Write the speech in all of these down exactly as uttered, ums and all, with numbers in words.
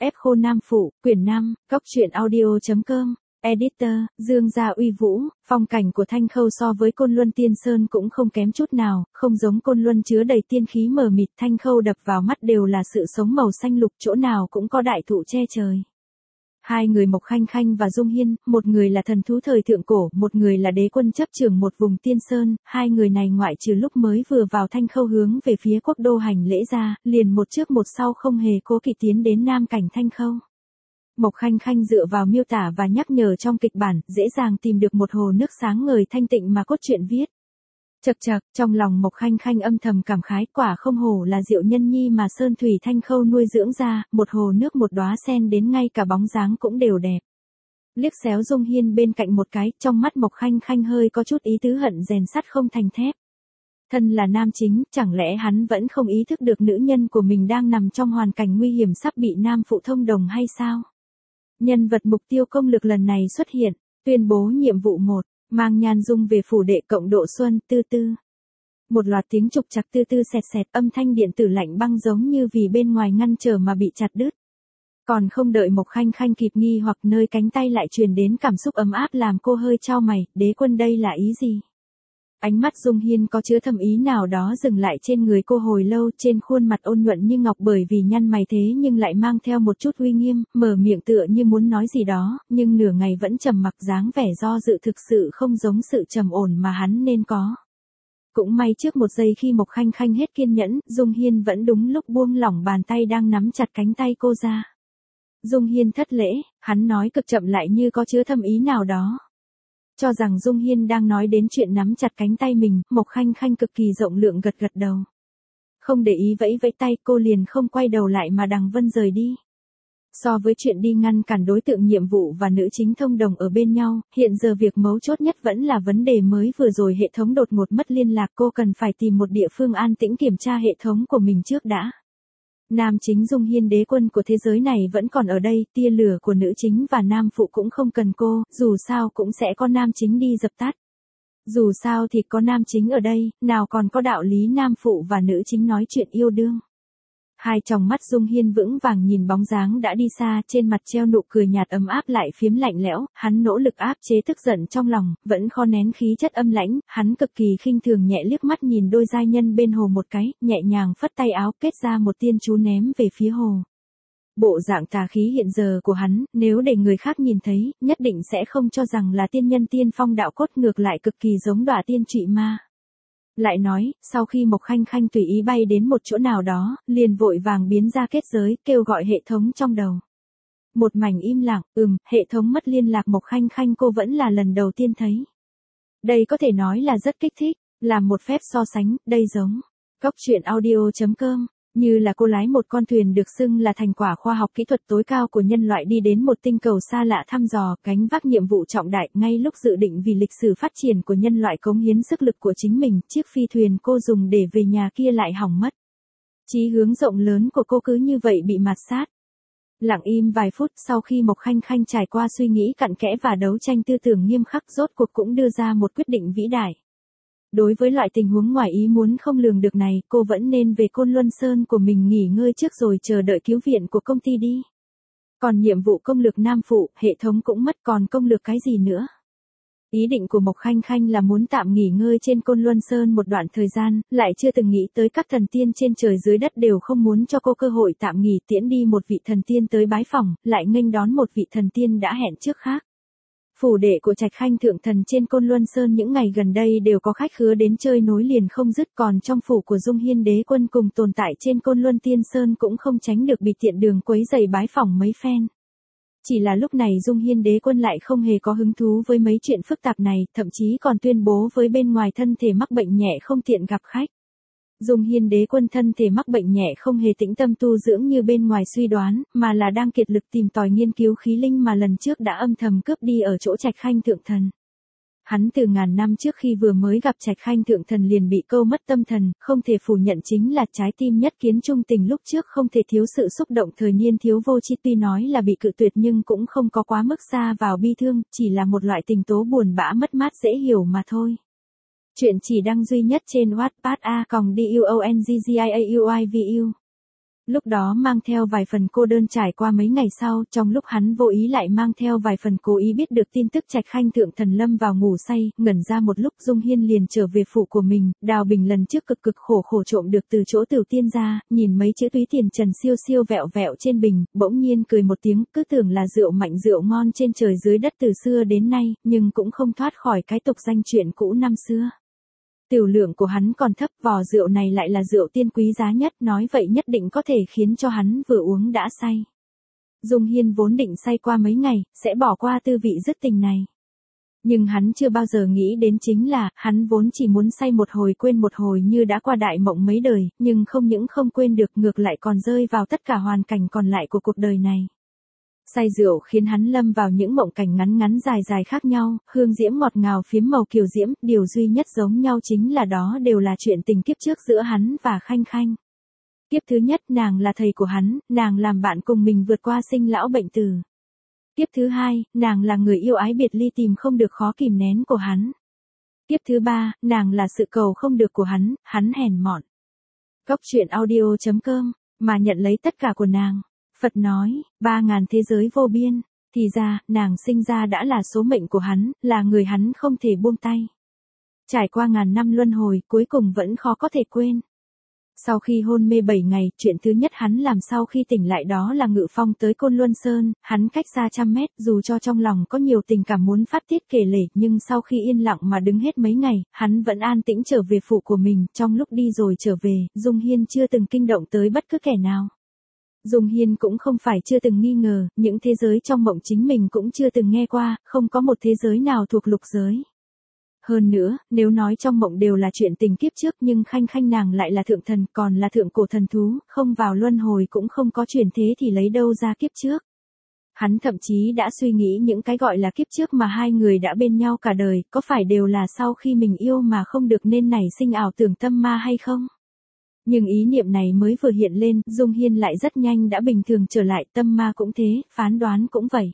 Ép khô nam phụ, quyển năm, cóc truyện audio chấm com, editor, Dương Gia Uy Vũ, phong cảnh của Thanh Khâu so với Côn Luân Tiên Sơn cũng không kém chút nào, không giống Côn Luân chứa đầy tiên khí mờ mịt, Thanh Khâu đập vào mắt đều là sự sống màu xanh lục, chỗ nào cũng có đại thụ che trời. Hai người Mộc Khanh Khanh và Dung Hiên, một người là thần thú thời thượng cổ, một người là đế quân chấp trưởng một vùng tiên sơn, hai người này ngoại trừ lúc mới vừa vào Thanh Khâu hướng về phía quốc đô hành lễ ra, liền một trước một sau không hề cố kỵ tiến đến nam cảnh Thanh Khâu. Mộc Khanh Khanh dựa vào miêu tả và nhắc nhở trong kịch bản, dễ dàng tìm được một hồ nước sáng ngời thanh tịnh mà cốt truyện viết. Chậc chậc, trong lòng Mộc Khanh Khanh âm thầm cảm khái, quả không hổ là diệu nhân nhi mà Sơn Thủy Thanh Khâu nuôi dưỡng ra, một hồ nước một đóa sen đến ngay cả bóng dáng cũng đều đẹp. Liếc xéo Dung Hiên bên cạnh một cái, trong mắt Mộc Khanh Khanh hơi có chút ý tứ hận rèn sắt không thành thép. Thân là nam chính, chẳng lẽ hắn vẫn không ý thức được nữ nhân của mình đang nằm trong hoàn cảnh nguy hiểm sắp bị nam phụ thông đồng hay sao? Nhân vật mục tiêu công lực lần này xuất hiện, tuyên bố nhiệm vụ một. Mang Nhan Dung về phủ đệ cộng độ xuân, tư tư. Một loạt tiếng trục trặc tư tư xẹt xẹt, âm thanh điện tử lạnh băng giống như vì bên ngoài ngăn trở mà bị chặt đứt. Còn không đợi Mộc Khanh Khanh kịp nghi hoặc, nơi cánh tay lại truyền đến cảm xúc ấm áp làm cô hơi chau mày, đế quân đây là ý gì? Ánh mắt Dung Hiên có chứa thâm ý nào đó dừng lại trên người cô hồi lâu, trên khuôn mặt ôn nhuận như ngọc bởi vì nhăn mày thế nhưng lại mang theo một chút uy nghiêm, mở miệng tựa như muốn nói gì đó, nhưng nửa ngày vẫn trầm mặc, dáng vẻ do dự thực sự không giống sự trầm ổn mà hắn nên có. Cũng may trước một giây khi Mộc Khanh Khanh hết kiên nhẫn, Dung Hiên vẫn đúng lúc buông lỏng bàn tay đang nắm chặt cánh tay cô ra. Dung Hiên thất lễ, hắn nói cực chậm lại như có chứa thâm ý nào đó. Cho rằng Dung Hiên đang nói đến chuyện nắm chặt cánh tay mình, Mộc Khanh Khanh cực kỳ rộng lượng gật gật đầu. Không để ý vẫy vẫy tay, cô liền không quay đầu lại mà đằng vân rời đi. So với chuyện đi ngăn cản đối tượng nhiệm vụ và nữ chính thông đồng ở bên nhau, hiện giờ việc mấu chốt nhất vẫn là vấn đề mới vừa rồi hệ thống đột ngột mất liên lạc, cô cần phải tìm một địa phương an tĩnh kiểm tra hệ thống của mình trước đã. Nam chính Dung Hiên đế quân của thế giới này vẫn còn ở đây, tia lửa của nữ chính và nam phụ cũng không cần cô, dù sao cũng sẽ có nam chính đi dập tắt. Dù sao thì có nam chính ở đây, nào còn có đạo lý nam phụ và nữ chính nói chuyện yêu đương. Hai tròng mắt Dung Hiên vững vàng nhìn bóng dáng đã đi xa, trên mặt treo nụ cười nhạt ấm áp lại phiếm lạnh lẽo, hắn nỗ lực áp chế tức giận trong lòng, vẫn kho nén khí chất âm lãnh, hắn cực kỳ khinh thường nhẹ liếc mắt nhìn đôi giai nhân bên hồ một cái, nhẹ nhàng phất tay áo kết ra một tiên chú ném về phía hồ. Bộ dạng tà khí hiện giờ của hắn, nếu để người khác nhìn thấy, nhất định sẽ không cho rằng là tiên nhân tiên phong đạo cốt, ngược lại cực kỳ giống đọa tiên trụy ma. Lại nói, sau khi Mộc Khanh Khanh tùy ý bay đến một chỗ nào đó, liền vội vàng biến ra kết giới, kêu gọi hệ thống trong đầu. Một mảnh im lặng, ừm, hệ thống mất liên lạc Mộc Khanh Khanh cô vẫn là lần đầu tiên thấy. Đây có thể nói là rất kích thích, làm một phép so sánh, đây giống. Cóc truyện audio chấm com. Như là cô lái một con thuyền được xưng là thành quả khoa học kỹ thuật tối cao của nhân loại đi đến một tinh cầu xa lạ thăm dò, gánh vác nhiệm vụ trọng đại, ngay lúc dự định vì lịch sử phát triển của nhân loại cống hiến sức lực của chính mình, chiếc phi thuyền cô dùng để về nhà kia lại hỏng mất. Chí hướng rộng lớn của cô cứ như vậy bị mạt sát. Lặng im vài phút sau khi Mộc Khanh Khanh trải qua suy nghĩ cặn kẽ và đấu tranh tư tưởng nghiêm khắc, rốt cuộc cũng đưa ra một quyết định vĩ đại. Đối với loại tình huống ngoài ý muốn không lường được này, cô vẫn nên về Côn Luân Sơn của mình nghỉ ngơi trước rồi chờ đợi cứu viện của công ty đi. Còn nhiệm vụ công lược nam phụ, hệ thống cũng mất, còn công lược cái gì nữa? Ý định của Mộc Khanh Khanh là muốn tạm nghỉ ngơi trên Côn Luân Sơn một đoạn thời gian, lại chưa từng nghĩ tới các thần tiên trên trời dưới đất đều không muốn cho cô cơ hội tạm nghỉ, tiễn đi một vị thần tiên tới bái phỏng, lại nghênh đón một vị thần tiên đã hẹn trước khác. Phủ đệ của Trạch Khanh thượng thần trên Côn Luân Sơn những ngày gần đây đều có khách khứa đến chơi nối liền không dứt, còn trong phủ của Dung Hiên đế quân cùng tồn tại trên Côn Luân Tiên Sơn cũng không tránh được bị tiện đường quấy rầy bái phỏng mấy phen. Chỉ là lúc này Dung Hiên đế quân lại không hề có hứng thú với mấy chuyện phức tạp này, thậm chí còn tuyên bố với bên ngoài thân thể mắc bệnh nhẹ không tiện gặp khách. Dung Hiên đế quân thân thể mắc bệnh nhẹ không hề tĩnh tâm tu dưỡng như bên ngoài suy đoán, mà là đang kiệt lực tìm tòi nghiên cứu khí linh mà lần trước đã âm thầm cướp đi ở chỗ Trạch Khanh thượng thần. Hắn từ ngàn năm trước khi vừa mới gặp Trạch Khanh thượng thần liền bị câu mất tâm thần, không thể phủ nhận chính là trái tim nhất kiến trung tình lúc trước không thể thiếu sự xúc động thời niên thiếu vô tri, tuy nói là bị cự tuyệt nhưng cũng không có quá mức xa vào bi thương, chỉ là một loại tình tố buồn bã mất mát dễ hiểu mà thôi. Chuyện chỉ đăng duy nhất trên Wattpad a còng D U O N G G I A U I V U. Lúc đó mang theo vài phần cô đơn trải qua mấy ngày sau, trong lúc hắn vô ý lại mang theo vài phần cố ý biết được tin tức Trạch Khanh thượng thần lâm vào ngủ say, ngẩn ra một lúc Dung Hiên liền trở về phủ của mình, Đào Bình lần trước cực cực khổ khổ trộm được từ chỗ Tiểu Tiên ra, nhìn mấy chữ túy tiền trần siêu siêu vẹo vẹo trên bình, bỗng nhiên cười một tiếng, cứ tưởng là rượu mạnh rượu ngon trên trời dưới đất từ xưa đến nay, nhưng cũng không thoát khỏi cái tục danh chuyện cũ năm xưa. Tiểu lượng của hắn còn thấp, vò rượu này lại là rượu tiên quý giá nhất, nói vậy nhất định có thể khiến cho hắn vừa uống đã say. Dung Hiên vốn định say qua mấy ngày, sẽ bỏ qua tư vị dứt tình này. Nhưng hắn chưa bao giờ nghĩ đến chính là, hắn vốn chỉ muốn say một hồi quên một hồi như đã qua đại mộng mấy đời, nhưng không những không quên được ngược lại còn rơi vào tất cả hoàn cảnh còn lại của cuộc đời này. Say rượu khiến hắn lâm vào những mộng cảnh ngắn ngắn dài dài khác nhau, hương diễm ngọt ngào phiếm màu kiều diễm, điều duy nhất giống nhau chính là đó đều là chuyện tình kiếp trước giữa hắn và Khanh Khanh. Kiếp thứ nhất nàng là thầy của hắn, nàng làm bạn cùng mình vượt qua sinh lão bệnh tử. Kiếp thứ hai, nàng là người yêu ái biệt ly tìm không được khó kìm nén của hắn. Kiếp thứ ba, nàng là sự cầu không được của hắn, hắn hèn mọn. Góc truyện audio chấm com, mà nhận lấy tất cả của nàng. Phật nói, ba ngàn thế giới vô biên, thì ra, nàng sinh ra đã là số mệnh của hắn, là người hắn không thể buông tay. Trải qua ngàn năm luân hồi, cuối cùng vẫn khó có thể quên. Sau khi hôn mê bảy ngày, chuyện thứ nhất hắn làm sau khi tỉnh lại đó là ngự phong tới Côn Luân Sơn, hắn cách xa trăm mét, dù cho trong lòng có nhiều tình cảm muốn phát tiết kể lể, nhưng sau khi yên lặng mà đứng hết mấy ngày, hắn vẫn an tĩnh trở về phủ của mình, trong lúc đi rồi trở về, Dung Hiên chưa từng kinh động tới bất cứ kẻ nào. Dung Hiên cũng không phải chưa từng nghi ngờ, những thế giới trong mộng chính mình cũng chưa từng nghe qua, không có một thế giới nào thuộc lục giới. Hơn nữa, nếu nói trong mộng đều là chuyện tình kiếp trước nhưng Khanh Khanh nàng lại là thượng thần, còn là thượng cổ thần thú, không vào luân hồi cũng không có chuyển thế thì lấy đâu ra kiếp trước. Hắn thậm chí đã suy nghĩ những cái gọi là kiếp trước mà hai người đã bên nhau cả đời, có phải đều là sau khi mình yêu mà không được nên nảy sinh ảo tưởng tâm ma hay không? Nhưng ý niệm này mới vừa hiện lên, Dung Hiên lại rất nhanh đã bình thường trở lại, tâm ma cũng thế, phán đoán cũng vậy.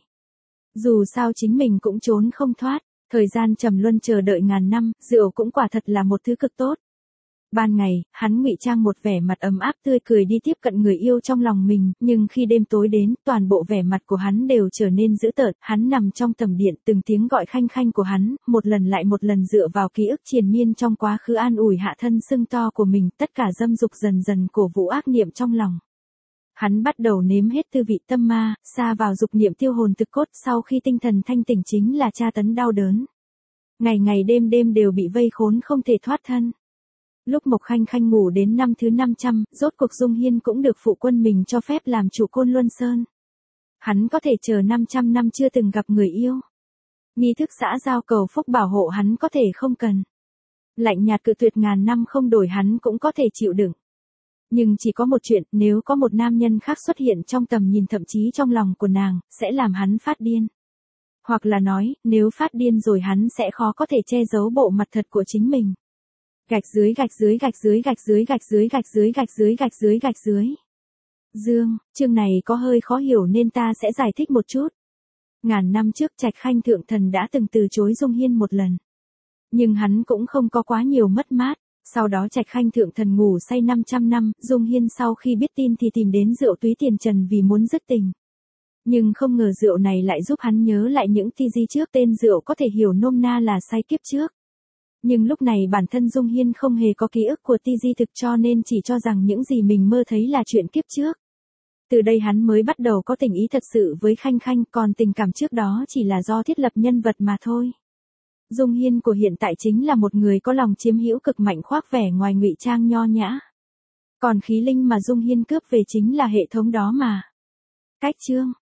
Dù sao chính mình cũng trốn không thoát, thời gian trầm luân chờ đợi ngàn năm, rượu cũng quả thật là một thứ cực tốt. Ban ngày, hắn ngụy trang một vẻ mặt ấm áp tươi cười đi tiếp cận người yêu trong lòng mình, nhưng khi đêm tối đến, toàn bộ vẻ mặt của hắn đều trở nên dữ tợn, hắn nằm trong tầm điện, từng tiếng gọi Khanh Khanh của hắn, một lần lại một lần dựa vào ký ức triền miên trong quá khứ an ủi hạ thân sưng to của mình, tất cả dâm dục dần dần cổ vũ ác niệm trong lòng. Hắn bắt đầu nếm hết tư vị tâm ma, xa vào dục niệm tiêu hồn thực cốt, sau khi tinh thần thanh tỉnh chính là tra tấn đau đớn. Ngày ngày đêm đêm đều bị vây khốn không thể thoát thân. Lúc Mộc Khanh Khanh ngủ đến năm thứ năm trăm, rốt cuộc Dung Hiên cũng được phụ quân mình cho phép làm chủ Côn Luân Sơn. Hắn có thể chờ năm trăm năm chưa từng gặp người yêu. Nghi thức xã giao cầu phúc bảo hộ hắn có thể không cần. Lạnh nhạt cự tuyệt ngàn năm không đổi hắn cũng có thể chịu đựng. Nhưng chỉ có một chuyện, nếu có một nam nhân khác xuất hiện trong tầm nhìn thậm chí trong lòng của nàng, sẽ làm hắn phát điên. Hoặc là nói, nếu phát điên rồi hắn sẽ khó có thể che giấu bộ mặt thật của chính mình. Gạch dưới gạch dưới gạch dưới gạch dưới gạch dưới gạch dưới gạch dưới gạch dưới gạch dưới. Dương, chương này có hơi khó hiểu nên ta sẽ giải thích một chút. Ngàn năm trước Trạch Khanh thượng thần đã từng từ chối Dung Hiên một lần. Nhưng hắn cũng không có quá nhiều mất mát. Sau đó Trạch Khanh thượng thần ngủ say năm trăm năm, Dung Hiên sau khi biết tin thì tìm đến rượu túy tiền trần vì muốn dứt tình. Nhưng không ngờ rượu này lại giúp hắn nhớ lại những ti di trước, tên rượu có thể hiểu nôm na là say kiếp trước. Nhưng lúc này bản thân Dung Hiên không hề có ký ức của ti di thực cho nên chỉ cho rằng những gì mình mơ thấy là chuyện kiếp trước. Từ đây hắn mới bắt đầu có tình ý thật sự với Khanh Khanh, còn tình cảm trước đó chỉ là do thiết lập nhân vật mà thôi. Dung Hiên của hiện tại chính là một người có lòng chiếm hữu cực mạnh khoác vẻ ngoài ngụy trang nho nhã. Còn khí linh mà Dung Hiên cướp về chính là hệ thống đó mà. Cách chương